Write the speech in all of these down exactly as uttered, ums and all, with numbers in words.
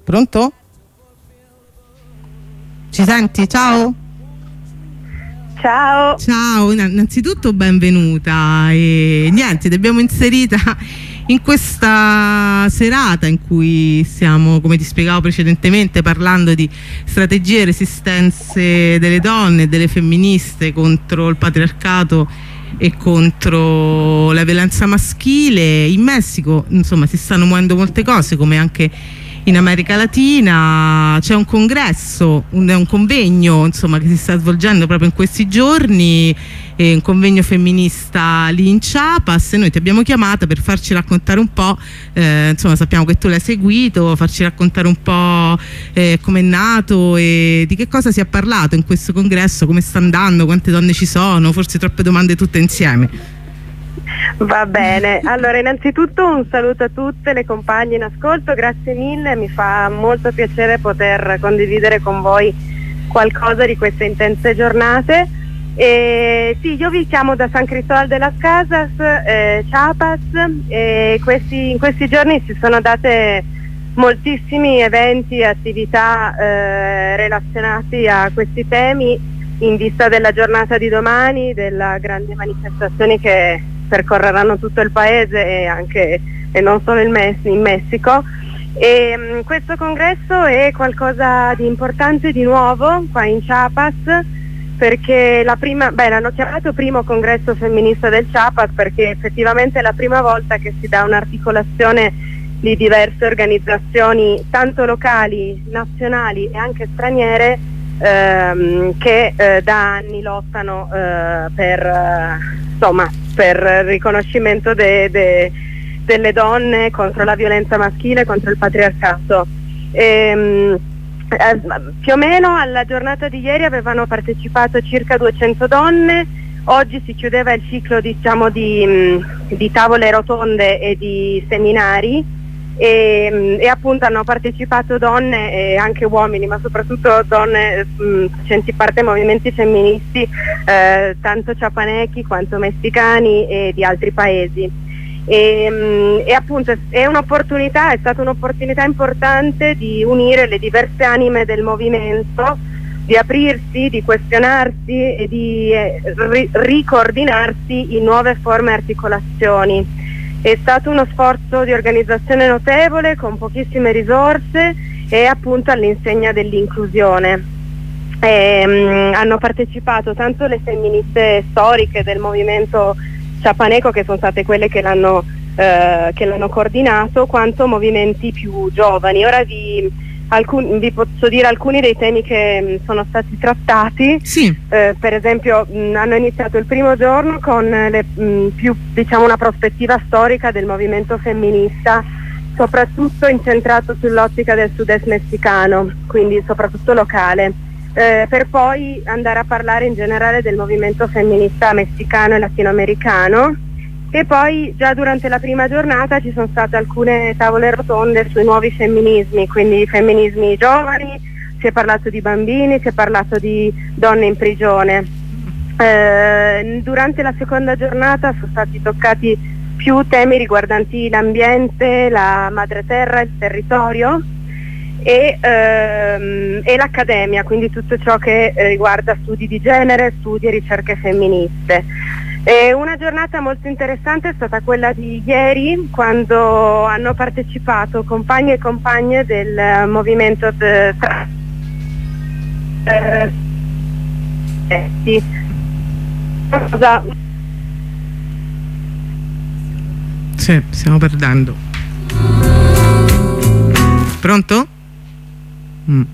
Pronto? Ci senti? Ciao? Ciao. Ciao, innanzitutto benvenuta e niente, ti abbiamo inserita in questa serata in cui stiamo, come ti spiegavo precedentemente, parlando di strategie e resistenze delle donne e delle femministe contro il patriarcato e contro la violenza maschile. In Messico, insomma, si stanno muovendo molte cose, come anche in America Latina. C'è un congresso, un, un convegno insomma che si sta svolgendo proprio in questi giorni, eh, un convegno femminista lì in Chiapas, e noi ti abbiamo chiamata per farci raccontare un po', eh, insomma sappiamo che tu l'hai seguito, farci raccontare un po' eh, come è nato e di che cosa si è parlato in questo congresso, come sta andando, quante donne ci sono, forse troppe domande tutte insieme. Va bene, allora innanzitutto un saluto a tutte le compagne in ascolto, grazie mille, mi fa molto piacere poter condividere con voi qualcosa di queste intense giornate. E sì, io vi chiamo da San Cristóbal de las Casas, eh, Chiapas, e questi, in questi giorni si sono date moltissimi eventi e attività eh, relazionati a questi temi in vista della giornata di domani, della grande manifestazione che percorreranno tutto il paese e anche e non solo il Mess- in Messico. E um, questo congresso è qualcosa di importante, di nuovo qua in Chiapas, perché la prima, beh, l'hanno chiamato primo congresso femminista del Chiapas perché effettivamente è la prima volta che si dà un'articolazione di diverse organizzazioni, tanto locali, nazionali e anche straniere, ehm, che eh, da anni lottano eh, per eh, insomma per il riconoscimento de, de, delle donne, contro la violenza maschile, contro il patriarcato. E, eh, più o meno alla giornata di ieri avevano partecipato circa duecento donne, oggi si chiudeva il ciclo, diciamo, di, di tavole rotonde e di seminari e, e appunto hanno partecipato donne e anche uomini, ma soprattutto donne mh, facenti parte dei movimenti femministi, eh, tanto ciapanechi quanto messicani e di altri paesi. E, mh, e appunto è un'opportunità, è stata un'opportunità importante di unire le diverse anime del movimento, di aprirsi, di questionarsi e di eh, ri- ricoordinarsi in nuove forme e articolazioni. È stato uno sforzo di organizzazione notevole, con pochissime risorse e appunto all'insegna dell'inclusione. E, mh, hanno partecipato tanto le femministe storiche del movimento ciapaneco, che sono state quelle che l'hanno, eh, che l'hanno coordinato, quanto movimenti più giovani. Ora vi, alcun, vi posso dire alcuni dei temi che mh, sono stati trattati. Sì. Eh, per esempio mh, hanno iniziato il primo giorno con le, mh, più, diciamo, una prospettiva storica del movimento femminista, soprattutto incentrato sull'ottica del sud-est messicano, quindi soprattutto locale, eh, per poi andare a parlare in generale del movimento femminista messicano e latinoamericano. E poi già durante la prima giornata ci sono state alcune tavole rotonde sui nuovi femminismi, quindi femminismi giovani, si è parlato di bambini, si è parlato di donne in prigione. Eh, durante la seconda giornata sono stati toccati più temi riguardanti l'ambiente, la madre terra, il territorio e, ehm, e l'accademia, quindi tutto ciò che riguarda studi di genere, studi e ricerche femministe. E una giornata molto interessante è stata quella di ieri, quando hanno partecipato compagni e compagne del movimento de, tra, eh, eh, sì. Cosa? Sì, stiamo perdendo. Pronto? Mm.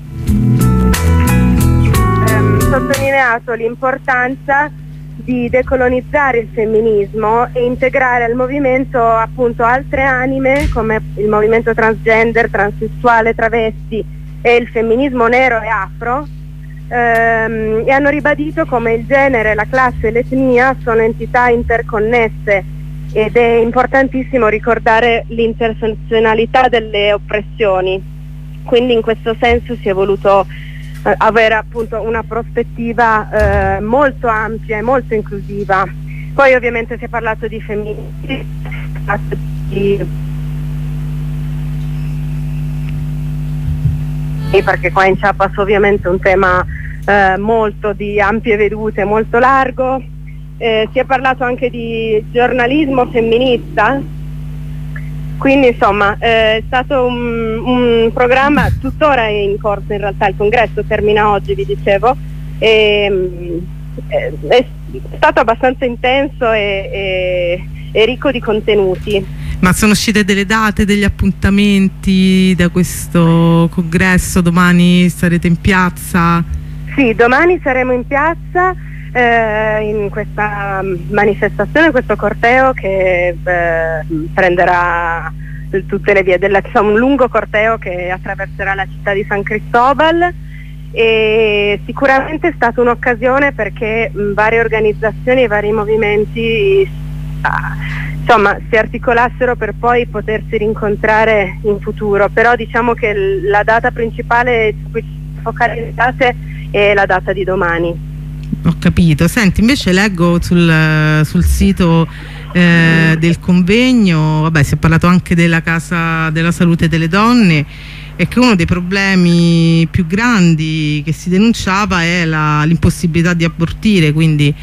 Ehm, sottolineato l'importanza di decolonizzare il femminismo e integrare al movimento appunto altre anime come il movimento transgender, transessuale, travesti e il femminismo nero e afro, ehm, e hanno ribadito come il genere, la classe e l'etnia sono entità interconnesse ed è importantissimo ricordare l'intersezionalità delle oppressioni. Quindi in questo senso si è voluto avere appunto una prospettiva eh, molto ampia e molto inclusiva. Poi ovviamente si è parlato di femminicidio, di... perché qua in Chiapas ovviamente è un tema eh, molto di ampie vedute, molto largo. Eh, si è parlato anche di giornalismo femminista, quindi insomma eh, è stato un, un programma, tuttora è in corso in realtà, il congresso termina oggi, vi dicevo, e, eh, è stato abbastanza intenso e, e, e ricco di contenuti. Ma sono uscite delle date, degli appuntamenti da questo congresso? Domani sarete in piazza? Sì, domani saremo in piazza eh, in questa manifestazione, questo corteo che eh, prenderà tutte le vie della, insomma, un lungo corteo che attraverserà la città di San Cristobal, e sicuramente è stata un'occasione perché mh, varie organizzazioni e vari movimenti ah, insomma si articolassero per poi potersi rincontrare in futuro, però diciamo che l- la data principale su cui ci focalizzate è la data di domani. Ho capito. Senti, invece leggo sul, sul sito eh, del convegno, vabbè, si è parlato anche della Casa della Salute delle Donne, e che uno dei problemi più grandi che si denunciava è l'impossibilità di abortire, quindi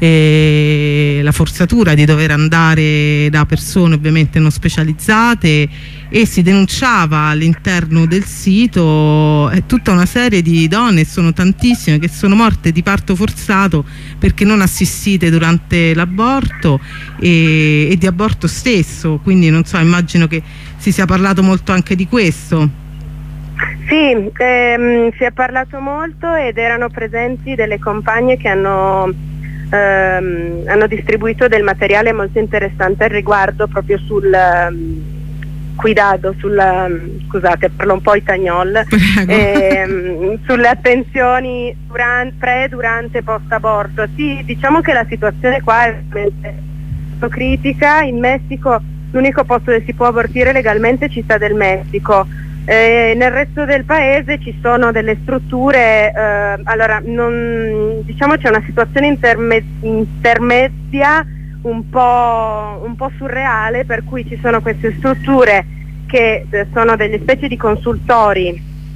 eh, la forzatura di dover andare da persone ovviamente non specializzate, e si denunciava all'interno del sito eh, tutta una serie di donne, sono tantissime, che sono morte di parto forzato perché non assistite durante l'aborto e, e di aborto stesso, quindi non so, immagino che si sia parlato molto anche di questo. Sì, ehm, si è parlato molto ed erano presenti delle compagne che hanno, ehm, hanno distribuito del materiale molto interessante al riguardo, proprio sul um, cuidado, sul, um, scusate, parlo un po' itagnol, ehm, sulle attenzioni durante, pre, durante e post aborto. Sì, diciamo che la situazione qua è veramente critica. In Messico l'unico posto dove si può abortire legalmente è Città del Messico. Eh, nel resto del paese ci sono delle strutture, eh, allora non, diciamo c'è una situazione interme intermedia un po', un po' surreale, per cui ci sono queste strutture che eh, sono delle specie di consultori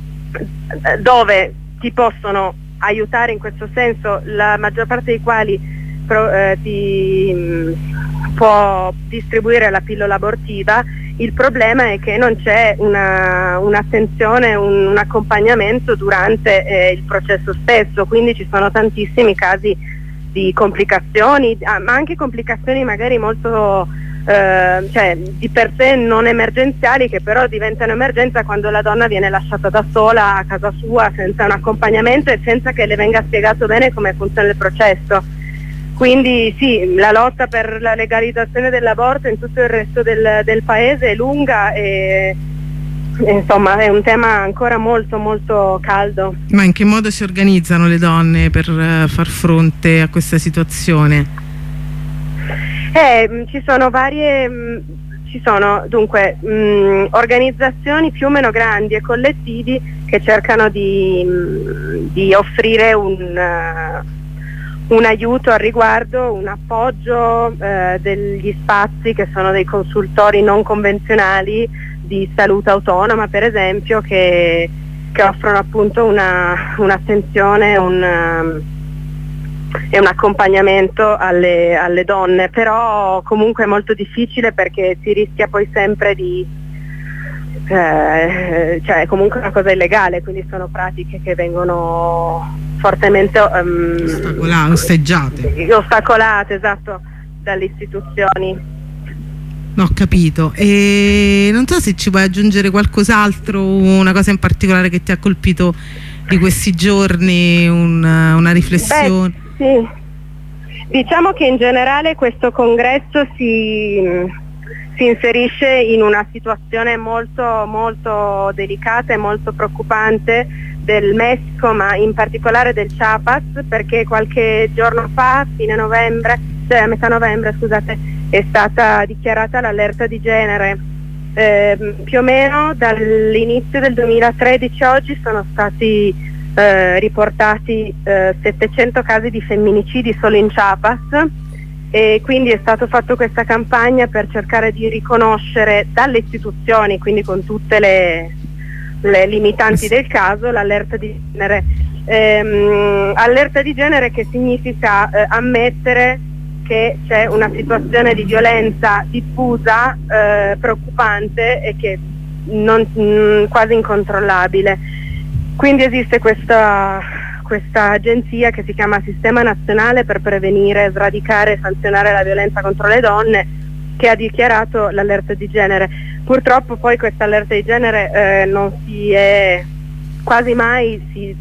eh, dove ti possono aiutare in questo senso, la maggior parte dei quali pro, eh, ti mh, può distribuire la pillola abortiva. Il problema è che non c'è un'attenzione, un, un accompagnamento durante eh, il processo stesso, quindi ci sono tantissimi casi di complicazioni, ah, ma anche complicazioni magari molto, eh, cioè di per sé non emergenziali, che però diventano emergenza quando la donna viene lasciata da sola a casa sua senza un accompagnamento e senza che le venga spiegato bene come funziona il processo. Quindi sì, la lotta per la legalizzazione dell'aborto in tutto il resto del, del paese è lunga e, e insomma è un tema ancora molto molto caldo. Ma in che modo si organizzano le donne per uh, far fronte a questa situazione? Eh, ci sono varie, mh, ci sono dunque mh, organizzazioni più o meno grandi e collettivi che cercano di, mh, di offrire un... Uh, un aiuto al riguardo, un appoggio eh, degli spazi che sono dei consultori non convenzionali di salute autonoma, per esempio, che, che offrono appunto un'attenzione un um, e un accompagnamento alle, alle donne, però comunque è molto difficile perché si rischia poi sempre di eh, cioè è comunque una cosa illegale, quindi sono pratiche che vengono fortemente um, ostacolate, osteggiate. ostacolate, esatto, dalle istituzioni. No, ho capito. E non so se ci puoi aggiungere qualcos'altro, una cosa in particolare che ti ha colpito di questi giorni, una, una riflessione. Beh, sì. Diciamo che in generale questo congresso si, si inserisce in una situazione molto molto delicata e molto preoccupante del Messico, ma in particolare del Chiapas, perché qualche giorno fa, fine novembre, cioè a metà novembre, scusate, è stata dichiarata l'allerta di genere. Eh, più o meno dall'inizio del duemilatredici a oggi sono stati eh, riportati eh, settecento casi di femminicidi solo in Chiapas, e quindi è stato fatto questa campagna per cercare di riconoscere dalle istituzioni, quindi con tutte le le limitanti del caso, l'allerta di genere. Ehm, allerta di genere che significa eh, ammettere che c'è una situazione di violenza diffusa, eh, preoccupante e che non, mh, quasi incontrollabile. Quindi esiste questa, questa agenzia che si chiama Sistema Nazionale per prevenire, sradicare e sanzionare la violenza contro le donne, che ha dichiarato l'allerta di genere. Purtroppo poi questa allerta di genere eh, non si è quasi mai si,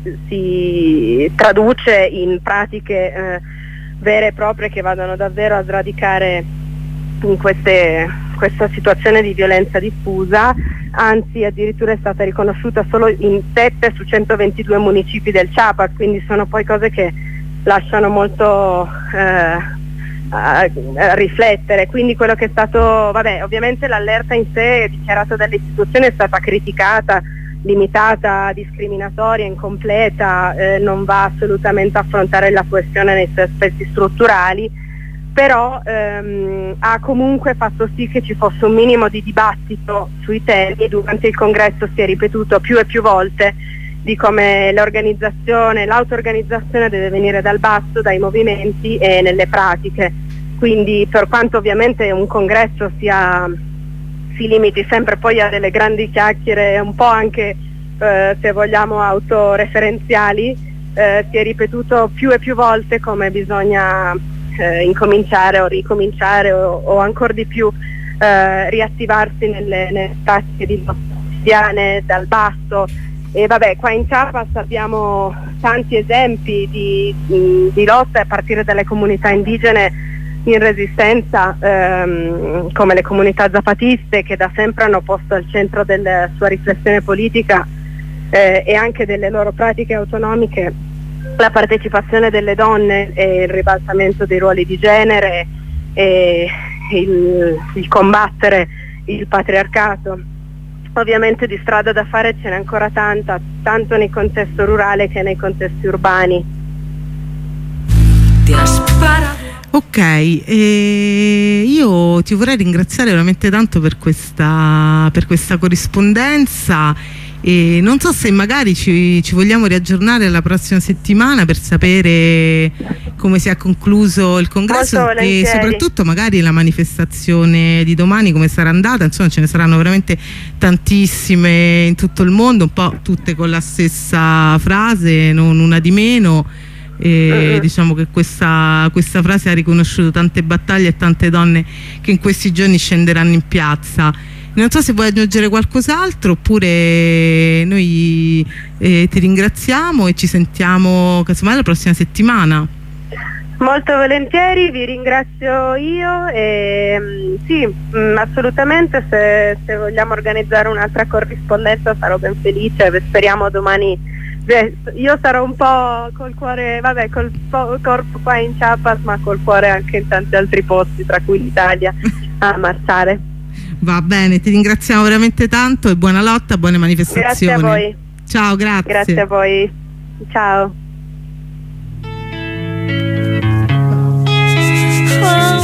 si traduce in pratiche eh, vere e proprie che vadano davvero a sradicare in queste, questa situazione di violenza diffusa, anzi addirittura è stata riconosciuta solo in sette su centoventidue municipi del Chiapas, quindi sono poi cose che lasciano molto eh, a, a riflettere. Quindi quello che è stato, vabbè, ovviamente l'allerta in sé dichiarata dalle istituzioni è stata criticata, limitata, discriminatoria, incompleta, eh, non va assolutamente a affrontare la questione nei suoi aspetti strutturali, però ehm, ha comunque fatto sì che ci fosse un minimo di dibattito sui temi. Durante il congresso si è ripetuto più e più volte di come l'organizzazione, l'auto-organizzazione deve venire dal basso, dai movimenti e nelle pratiche. Quindi per quanto ovviamente un congresso sia, si limiti sempre poi a delle grandi chiacchiere, un po' anche eh, se vogliamo autoreferenziali, eh, si è ripetuto più e più volte come bisogna eh, incominciare o ricominciare o, o ancora di più eh, riattivarsi nelle, nelle pratiche di quotidiane dal basso. E vabbè, qua in Chiapas abbiamo tanti esempi di, di, di lotta a partire dalle comunità indigene in resistenza, ehm, come le comunità zapatiste, che da sempre hanno posto al centro della sua riflessione politica eh, e anche delle loro pratiche autonomiche la partecipazione delle donne e il ribaltamento dei ruoli di genere e il, il combattere il patriarcato. Ovviamente di strada da fare ce n'è ancora tanta, tanto nel contesto rurale che nei contesti urbani. Ok, e io ti vorrei ringraziare veramente tanto per questa, per questa corrispondenza, e non so se magari ci, ci vogliamo riaggiornare la prossima settimana per sapere come si è concluso il congresso e soprattutto magari la manifestazione di domani come sarà andata. Insomma, ce ne saranno veramente tantissime in tutto il mondo, un po' tutte con la stessa frase, non una di meno. E uh-huh. Diciamo che questa, questa frase ha riconosciuto tante battaglie e tante donne che in questi giorni scenderanno in piazza. Non so se vuoi aggiungere qualcos'altro, oppure noi eh, ti ringraziamo e ci sentiamo casomai la prossima settimana. Molto volentieri, vi ringrazio io e mh, sì, mh, assolutamente, se, se vogliamo organizzare un'altra corrispondenza sarò ben felice. Speriamo domani. Beh, io sarò un po' col cuore, vabbè, col corpo qua in Chiapas, ma col cuore anche in tanti altri posti, tra cui l'Italia, a marciare. Va bene, ti ringraziamo veramente tanto e buona lotta, buone manifestazioni. Grazie a voi. Ciao, grazie. Grazie a voi. Ciao.